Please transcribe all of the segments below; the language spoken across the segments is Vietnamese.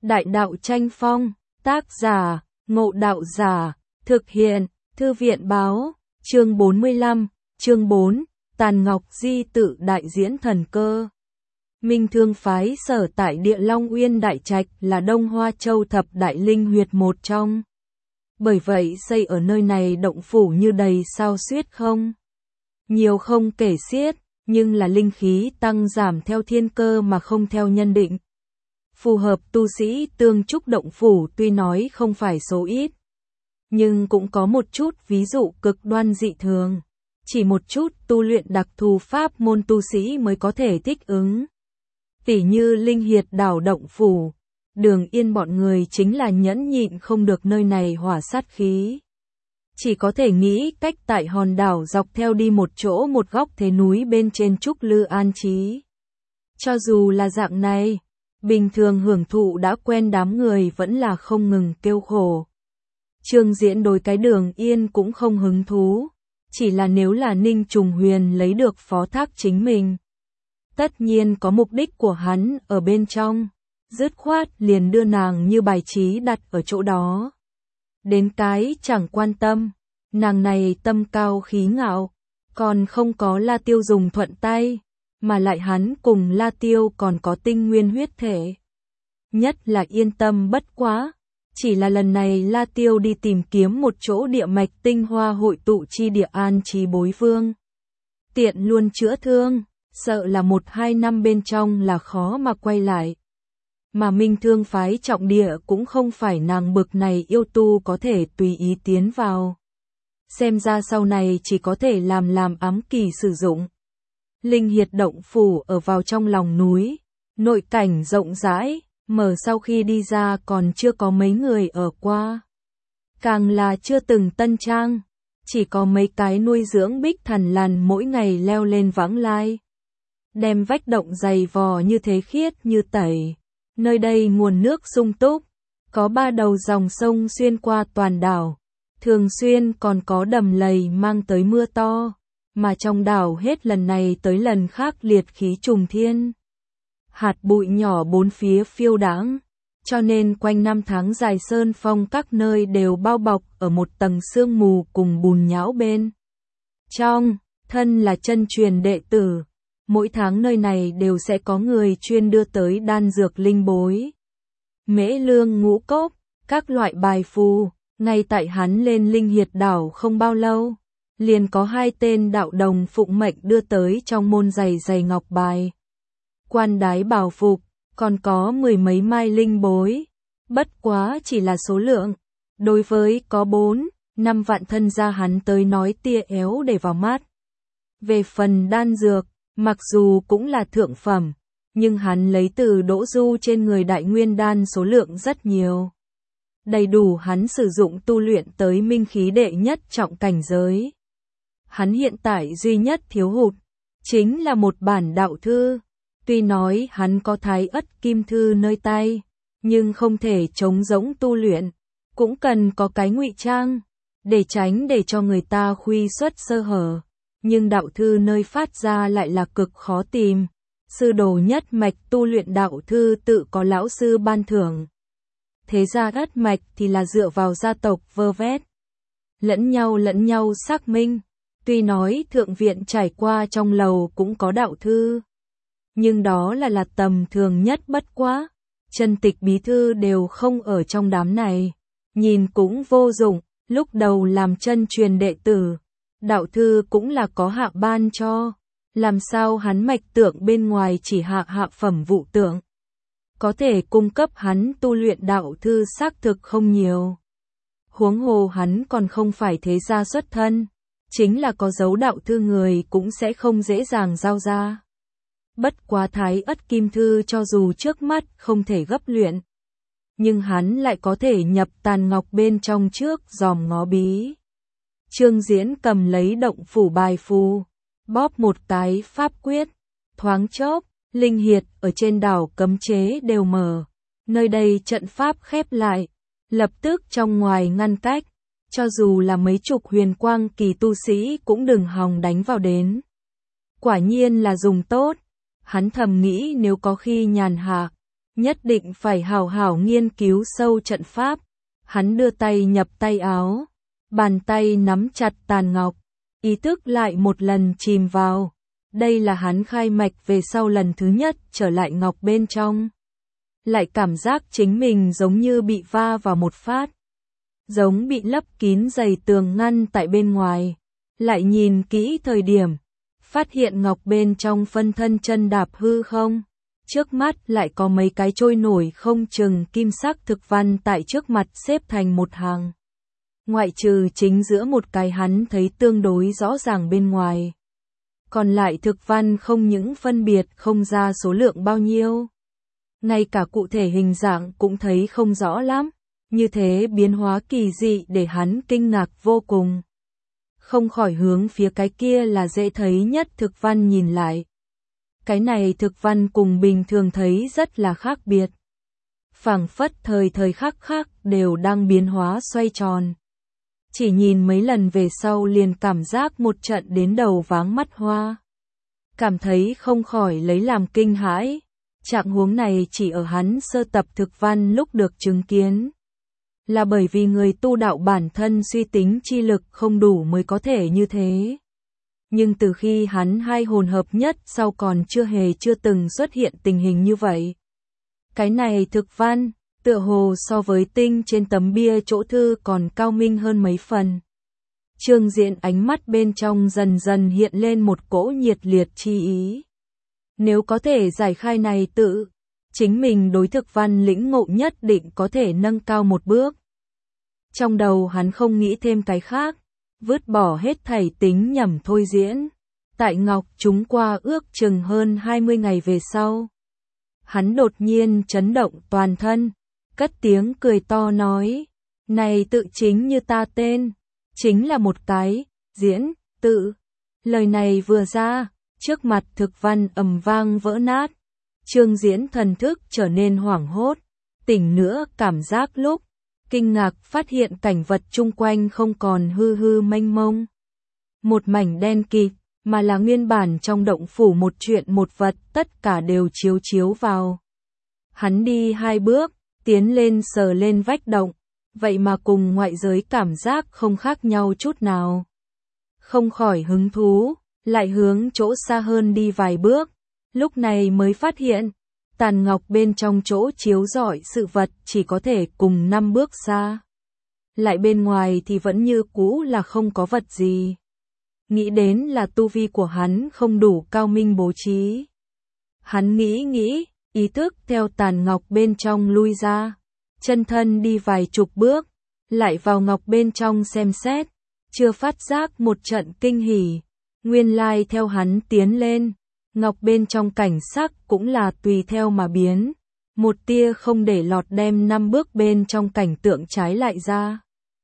Đại đạo tranh phong, tác giả, Ngộ Đạo Giả, thực hiện, Thư viện báo, chương 45, chương 4, Tàn Ngọc Di tự đại diễn thần cơ. Minh Thương phái sở tại địa Long Uyên Đại Trạch là Đông Hoa Châu thập đại linh huyệt một trong. Bởi vậy xây ở nơi này động phủ như đầy sao xuyết không. Nhiều không kể xiết, nhưng là linh khí tăng giảm theo thiên cơ mà không theo nhân định. Phù hợp tu sĩ tương trúc động phủ tuy nói không phải số ít, nhưng cũng có một chút ví dụ cực đoan dị thường. Chỉ một chút tu luyện đặc thù pháp môn tu sĩ mới có thể thích ứng. Tỉ như linh hiệt đảo động phủ, Đường Yên bọn người chính là nhẫn nhịn không được nơi này hỏa sát khí. Chỉ có thể nghĩ cách tại hòn đảo dọc theo đi một chỗ một góc thế núi bên trên trúc lư an trí. Cho dù là dạng này, bình thường hưởng thụ đã quen đám người vẫn là không ngừng kêu khổ. Trương Diễn đối cái Đường Yên cũng không hứng thú, chỉ là nếu là Ninh Trùng Huyền lấy được phó thác chính mình. Tất nhiên có mục đích của hắn ở bên trong, dứt khoát liền đưa nàng như bài trí đặt ở chỗ đó. Đến cái chẳng quan tâm, nàng này tâm cao khí ngạo, còn không có La Tiêu dùng thuận tay, mà lại hắn cùng La Tiêu còn có tinh nguyên huyết thể. Nhất là yên tâm bất quá, chỉ là lần này La Tiêu đi tìm kiếm một chỗ địa mạch tinh hoa hội tụ chi địa an trí bối vương. Tiện luôn chữa thương, sợ là 1-2 năm bên trong là khó mà quay lại. Mà Minh Thương phái trọng địa cũng không phải nàng bực này yêu tu có thể tùy ý tiến vào. Xem ra sau này chỉ có thể làm ám kỳ sử dụng. Linh hiệt động phủ ở vào trong lòng núi, nội cảnh rộng rãi, mở sau khi đi ra còn chưa có mấy người ở qua. Càng là chưa từng tân trang, chỉ có mấy cái nuôi dưỡng bích thần lằn mỗi ngày leo lên vãng lai. Đem vách động dày vò như thế khiết như tẩy. Nơi đây nguồn nước sung túc, có 3 đầu dòng sông xuyên qua toàn đảo, thường xuyên còn có đầm lầy mang tới mưa to, mà trong đảo hết lần này tới lần khác liệt khí trùng thiên. Hạt bụi nhỏ bốn phía phiêu đãng, cho nên quanh năm tháng dài sơn phong các nơi đều bao bọc ở một tầng sương mù cùng bùn nhão bên. Trong, thân là chân truyền đệ tử. Mỗi tháng nơi này đều sẽ có người chuyên đưa tới đan dược linh bối. Mễ lương ngũ cốc, các loại bài phù, ngay tại hắn lên linh hiệt đảo không bao lâu. Liền có 2 tên đạo đồng phụng mệnh đưa tới trong môn giày giày ngọc bài. Quan đái bảo phục, còn có 10 mấy mai linh bối. Bất quá chỉ là số lượng. Đối với có 4-5 vạn thân gia hắn tới nói tia éo để vào mắt. Về phần đan dược, mặc dù cũng là thượng phẩm, nhưng hắn lấy từ Đỗ Du trên người đại nguyên đan số lượng rất nhiều. Đầy đủ hắn sử dụng tu luyện tới minh khí đệ nhất trọng cảnh giới. Hắn hiện tại duy nhất thiếu hụt, chính là một bản đạo thư. Tuy nói hắn có Thái Ất Kim Thư nơi tay, nhưng không thể trống rỗng tu luyện, cũng cần có cái ngụy trang, để tránh để cho người ta khuy xuất sơ hở. Nhưng đạo thư nơi phát ra lại là cực khó tìm. Sư đồ nhất mạch tu luyện đạo thư tự có lão sư ban thưởng. Thế gia ất mạch thì là dựa vào gia tộc vơ vét. Lẫn nhau xác minh. Tuy nói thượng viện trải qua trong lầu cũng có đạo thư. Nhưng đó là tầm thường nhất bất quá. Chân tịch bí thư đều không ở trong đám này. Nhìn cũng vô dụng, lúc đầu làm chân truyền đệ tử. Đạo thư cũng là có hạ ban cho, làm sao hắn mạch tượng bên ngoài chỉ hạ phẩm vụ tượng. Có thể cung cấp hắn tu luyện đạo thư xác thực không nhiều. Huống hồ hắn còn không phải thế gia xuất thân, chính là có dấu đạo thư người cũng sẽ không dễ dàng giao ra. Bất quá Thái Ất Kim Thư cho dù trước mắt không thể gấp luyện, nhưng hắn lại có thể nhập tàn ngọc bên trong trước dòm ngó bí. Trương Diễn cầm lấy động phủ bài phù, bóp một cái pháp quyết, thoáng chốc, linh hiệt ở trên đảo cấm chế đều mở. Nơi đây trận pháp khép lại, lập tức trong ngoài ngăn cách, cho dù là mấy chục huyền quang kỳ tu sĩ cũng đừng hòng đánh vào đến. Quả nhiên là dùng tốt, hắn thầm nghĩ nếu có khi nhàn hạ, nhất định phải hảo hảo nghiên cứu sâu trận pháp. Hắn đưa tay nhập tay áo, bàn tay nắm chặt tàn ngọc, ý thức lại một lần chìm vào. Đây là hắn khai mạch về sau lần thứ nhất trở lại ngọc bên trong. Lại cảm giác chính mình giống như bị va vào một phát, giống bị lấp kín dày tường ngăn tại bên ngoài. Lại nhìn kỹ thời điểm, phát hiện ngọc bên trong phân thân chân đạp hư không. Trước mắt lại có mấy cái trôi nổi không chừng kim sắc thực văn tại trước mặt xếp thành một hàng. Ngoại trừ chính giữa một cái hắn thấy tương đối rõ ràng bên ngoài. Còn lại thực văn không những phân biệt không ra số lượng bao nhiêu. Ngay cả cụ thể hình dạng cũng thấy không rõ lắm. Như thế biến hóa kỳ dị để hắn kinh ngạc vô cùng. Không khỏi hướng phía cái kia là dễ thấy nhất thực văn nhìn lại. Cái này thực văn cùng bình thường thấy rất là khác biệt. Phảng phất thời thời khắc khắc đều đang biến hóa xoay tròn. Chỉ nhìn mấy lần về sau liền cảm giác một trận đến đầu váng mắt hoa. Cảm thấy không khỏi lấy làm kinh hãi. Trạng huống này chỉ ở hắn sơ tập thực văn lúc được chứng kiến. Là bởi vì người tu đạo bản thân suy tính chi lực không đủ mới có thể như thế. Nhưng từ khi hắn hai hồn hợp nhất sau còn chưa từng xuất hiện tình hình như vậy. Cái này thực văn, tựa hồ so với tinh trên tấm bia chỗ thư còn cao minh hơn mấy phần. Trương Diễn ánh mắt bên trong dần dần hiện lên một cỗ nhiệt liệt chi ý. Nếu có thể giải khai này tự, chính mình đối thực văn lĩnh ngộ nhất định có thể nâng cao một bước. Trong đầu hắn không nghĩ thêm cái khác, vứt bỏ hết thảy tính nhẩm thôi diễn. Tại ngọc chúng qua ước chừng hơn 20 ngày về sau. Hắn đột nhiên chấn động toàn thân, cất tiếng cười to nói, này tự chính như ta tên, chính là một cái, diễn, tự. Lời này vừa ra, trước mặt thực văn ầm vang vỡ nát. Trương Diễn thần thức trở nên hoảng hốt, tỉnh nữa cảm giác lúc kinh ngạc phát hiện cảnh vật chung quanh không còn hư hư mênh mông. Một mảnh đen kịt, mà là nguyên bản trong động phủ một chuyện một vật tất cả đều chiếu chiếu vào. Hắn đi 2 bước, tiến lên sờ lên vách động, vậy mà cùng ngoại giới cảm giác không khác nhau chút nào. Không khỏi hứng thú, lại hướng chỗ xa hơn đi vài bước, lúc này mới phát hiện, tàn ngọc bên trong chỗ chiếu rọi sự vật chỉ có thể cùng 5 bước xa. Lại bên ngoài thì vẫn như cũ là không có vật gì. Nghĩ đến là tu vi của hắn không đủ cao minh bố trí. Hắn nghĩ, ý thức theo tàn ngọc bên trong lui ra, chân thân đi vài chục bước, lại vào ngọc bên trong xem xét, chưa phát giác một trận kinh hỉ. Nguyên lai theo hắn tiến lên, ngọc bên trong cảnh sắc cũng là tùy theo mà biến, một tia không để lọt đem 5 bước bên trong cảnh tượng trái lại ra.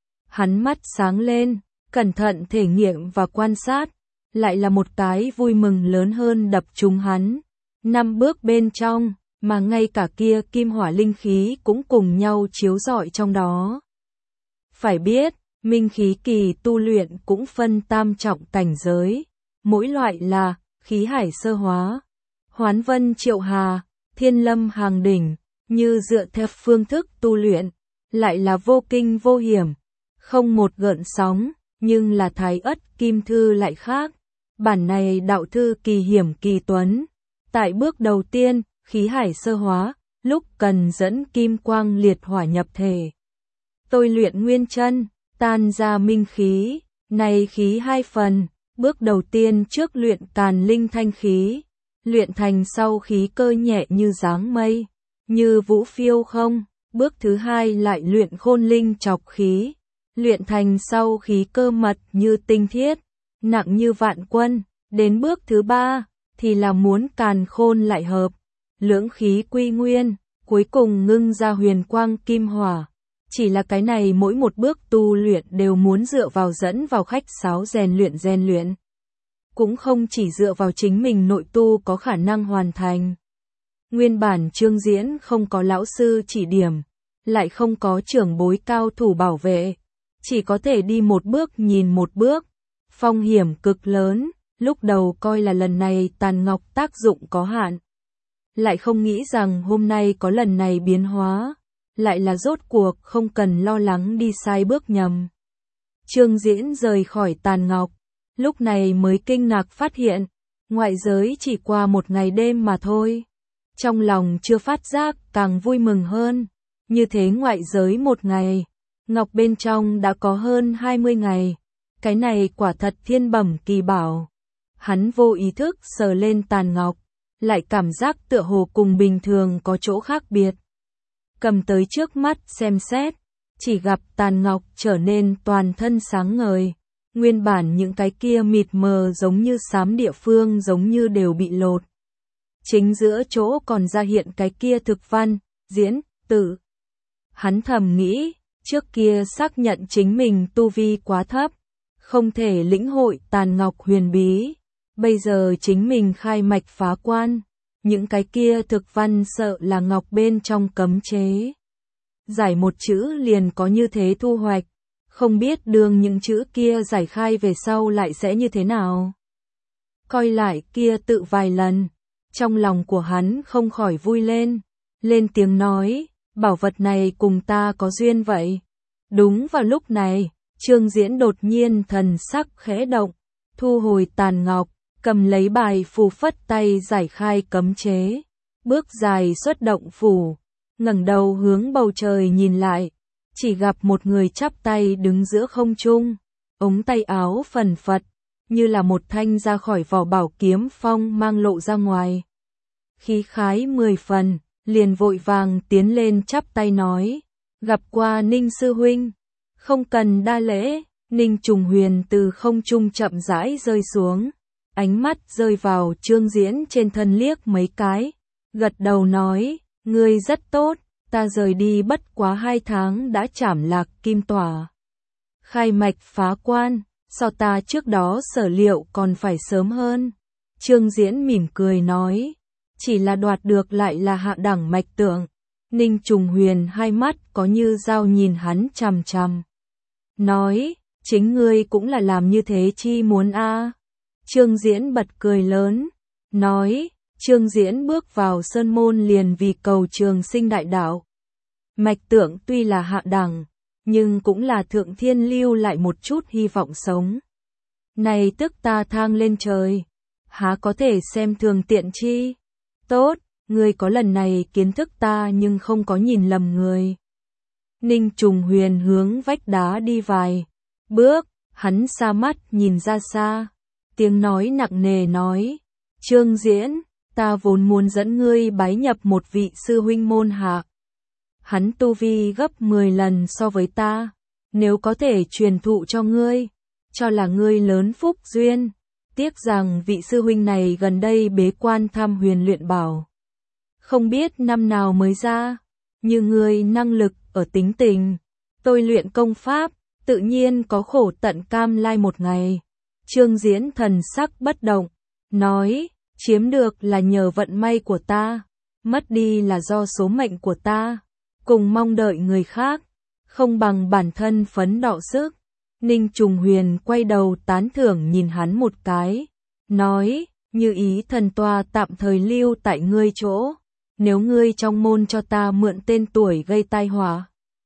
Hắn mắt sáng lên, cẩn thận thể nghiệm và quan sát, lại là một cái vui mừng lớn hơn đập trúng hắn. 5 bước bên trong, mà ngay cả kia kim hỏa linh khí cũng cùng nhau chiếu rọi trong đó. Phải biết, minh khí kỳ tu luyện cũng phân tam trọng cảnh giới, mỗi loại là khí hải sơ hóa, hoán vân triệu hà, thiên lâm hàng đỉnh, như dựa theo phương thức tu luyện, lại là vô kinh vô hiểm, không một gợn sóng, nhưng là thái ất kim thư lại khác. Bản này đạo thư kỳ hiểm kỳ tuấn. Tại bước đầu tiên, khí hải sơ hóa, lúc cần dẫn kim quang liệt hỏa nhập thể. Tôi luyện nguyên chân, tan ra minh khí, này khí 2 phần, bước đầu tiên trước luyện càn linh thanh khí, luyện thành sau khí cơ nhẹ như dáng mây, như vũ phiêu không, bước thứ 2 lại luyện khôn linh chọc khí, luyện thành sau khí cơ mật như tinh thiết, nặng như vạn quân, đến bước thứ 3 thì là muốn càn khôn lại hợp, lưỡng khí quy nguyên, cuối cùng ngưng ra huyền quang kim hỏa. Chỉ là cái này mỗi một bước tu luyện đều muốn dựa vào dẫn vào khách sáo rèn luyện. Cũng không chỉ dựa vào chính mình nội tu có khả năng hoàn thành. Nguyên bản Trương Diễn không có lão sư chỉ điểm, lại không có trưởng bối cao thủ bảo vệ, chỉ có thể đi một bước nhìn một bước, phong hiểm cực lớn, lúc đầu coi là lần này tàn ngọc tác dụng có hạn. lại không nghĩ rằng hôm nay có lần này biến hóa, lại là rốt cuộc không cần lo lắng đi sai bước nhầm. Trương Diễn rời khỏi Tàn Ngọc, lúc này mới kinh ngạc phát hiện, ngoại giới chỉ qua một ngày đêm mà thôi. Trong lòng chưa phát giác càng vui mừng hơn, như thế ngoại giới một ngày, ngọc bên trong đã có hơn 20 ngày. Cái này quả thật thiên bẩm kỳ bảo. Hắn vô ý thức sờ lên Tàn Ngọc, lại cảm giác tựa hồ cùng bình thường có chỗ khác biệt. Cầm tới trước mắt xem xét, chỉ gặp Tàn Ngọc trở nên toàn thân sáng ngời. Nguyên bản những cái kia mịt mờ giống như xám địa phương giống như đều bị lột. Chính giữa chỗ còn ra hiện cái kia thực văn, diễn, tử. Hắn thầm nghĩ, trước kia xác nhận chính mình tu vi quá thấp, không thể lĩnh hội Tàn Ngọc huyền bí. Bây giờ chính mình khai mạch phá quan, những cái kia thực văn sợ là ngọc bên trong cấm chế. Giải một chữ liền có như thế thu hoạch, không biết đường những chữ kia giải khai về sau lại sẽ như thế nào. Coi lại kia tự vài lần, trong lòng của hắn không khỏi vui lên tiếng nói, bảo vật này cùng ta có duyên vậy. Đúng vào lúc này, Trương Diễn đột nhiên thần sắc khẽ động, thu hồi Tàn Ngọc, cầm lấy bài phù phất tay giải khai cấm chế, bước dài xuất động phủ, ngẩng đầu hướng bầu trời nhìn lại, chỉ gặp một người chắp tay đứng giữa không trung, ống tay áo phần phật, như là một thanh ra khỏi vỏ bảo kiếm phong mang lộ ra ngoài. Khí khái 10 phần, liền vội vàng tiến lên chắp tay nói, gặp qua Ninh sư huynh, không cần đa lễ. Ninh Trùng Huyền từ không trung chậm rãi rơi xuống, ánh mắt rơi vào Trương Diễn trên thân liếc mấy cái, gật đầu nói, ngươi rất tốt, ta rời đi bất quá 2 tháng đã trảm lạc kim tỏa. Khai mạch phá quan, so ta trước đó sở liệu còn phải sớm hơn. Trương Diễn mỉm cười nói, chỉ là đoạt được lại là hạ đẳng mạch tượng. Ninh Trùng Huyền hai mắt có như dao nhìn hắn chằm chằm. Nói, chính ngươi cũng là làm như thế chi muốn a? Trương Diễn bật cười lớn, nói, Trương Diễn bước vào sơn môn liền vì cầu trường sinh đại đạo. Mạch tượng tuy là hạ đẳng, nhưng cũng là thượng thiên lưu lại một chút hy vọng sống. Này tức ta thang lên trời, há có thể xem thường tiện chi? Tốt, ngươi có lần này kiến thức ta nhưng không có nhìn lầm người. Ninh Trùng Huyền hướng vách đá đi vài bước, hắn xa mắt nhìn ra xa, tiếng nói nặng nề nói, Trương Diễn, ta vốn muốn dẫn ngươi bái nhập một vị sư huynh môn hạ. Hắn tu vi gấp 10 lần so với ta, nếu có thể truyền thụ cho ngươi, cho là ngươi lớn phúc duyên. Tiếc rằng vị sư huynh này gần đây bế quan thăm Huyền luyện bảo, không biết năm nào mới ra, như ngươi năng lực ở tính tình, tôi luyện công pháp, tự nhiên có khổ tận cam lai một ngày. Trương Diễn thần sắc bất động, nói, chiếm được là nhờ vận may của ta, mất đi là do số mệnh của ta, cùng mong đợi người khác, không bằng bản thân phấn đọ sức. Ninh Trùng Huyền quay đầu tán thưởng nhìn hắn một cái, nói, như ý thần toa tạm thời lưu tại ngươi chỗ, nếu ngươi trong môn cho ta mượn tên tuổi gây tai họa,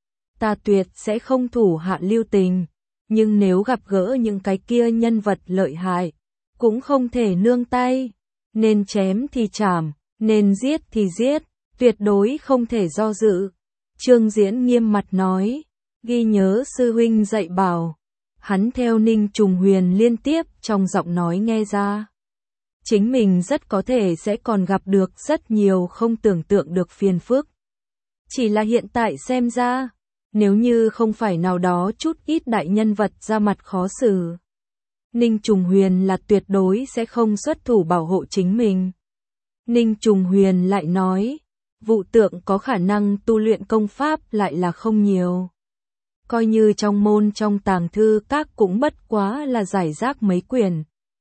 ta tuyệt sẽ không thủ hạ lưu tình, nhưng nếu gặp gỡ những cái kia nhân vật lợi hại, cũng không thể nương tay, nên chém thì chảm, nên giết thì giết, tuyệt đối không thể do dự. Trương Diễn nghiêm mặt nói, ghi nhớ sư huynh dạy bảo. Hắn theo Ninh Trùng Huyền liên tiếp trong giọng nói nghe ra, chính mình rất có thể sẽ còn gặp được rất nhiều không tưởng tượng được phiền phức. Chỉ là hiện tại xem ra, nếu như không phải nào đó chút ít đại nhân vật ra mặt khó xử, Ninh Trùng Huyền là tuyệt đối sẽ không xuất thủ bảo hộ chính mình. Ninh Trùng Huyền lại nói, vụ tượng có khả năng tu luyện công pháp lại là không nhiều. Coi như trong môn trong tàng thư các cũng bất quá là giải rác mấy quyển.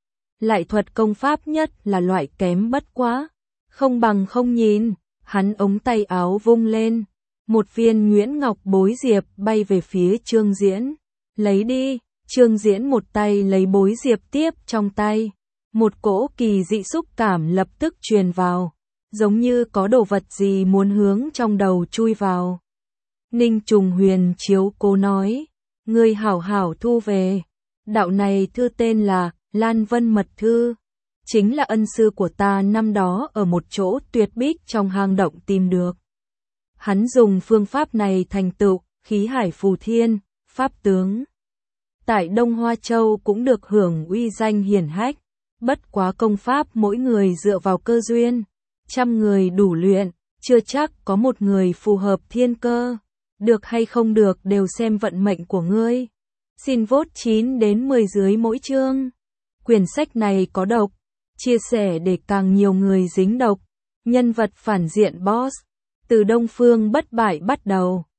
Lại thuật công pháp nhất là loại kém bất quá, không bằng không nhìn. Hắn ống tay áo vung lên, một viên nhuyễn ngọc bối diệp bay về phía Trương Diễn. Lấy đi. Trương Diễn một tay lấy bối diệp tiếp trong tay, một cỗ kỳ dị xúc cảm lập tức truyền vào. giống như có đồ vật gì muốn hướng trong đầu chui vào. Ninh Trùng Huyền chiếu cố nói, ngươi hảo hảo thu về. Đạo này thư tên là Lan Vân Mật Thư, chính là ân sư của ta năm đó ở một chỗ tuyệt bích trong hang động tìm được. Hắn dùng phương pháp này thành tựu khí hải phù thiên, pháp tướng. Tại Đông Hoa Châu cũng được hưởng uy danh hiển hách, bất quá công pháp mỗi người dựa vào cơ duyên, trăm người đủ luyện, chưa chắc có một người phù hợp thiên cơ, được hay không được đều xem vận mệnh của ngươi. Xin vote 9 đến 10 dưới mỗi chương. Quyển sách này có độc, chia sẻ để càng nhiều người dính độc. Nhân vật phản diện boss, từ Đông Phương bất bại bắt đầu.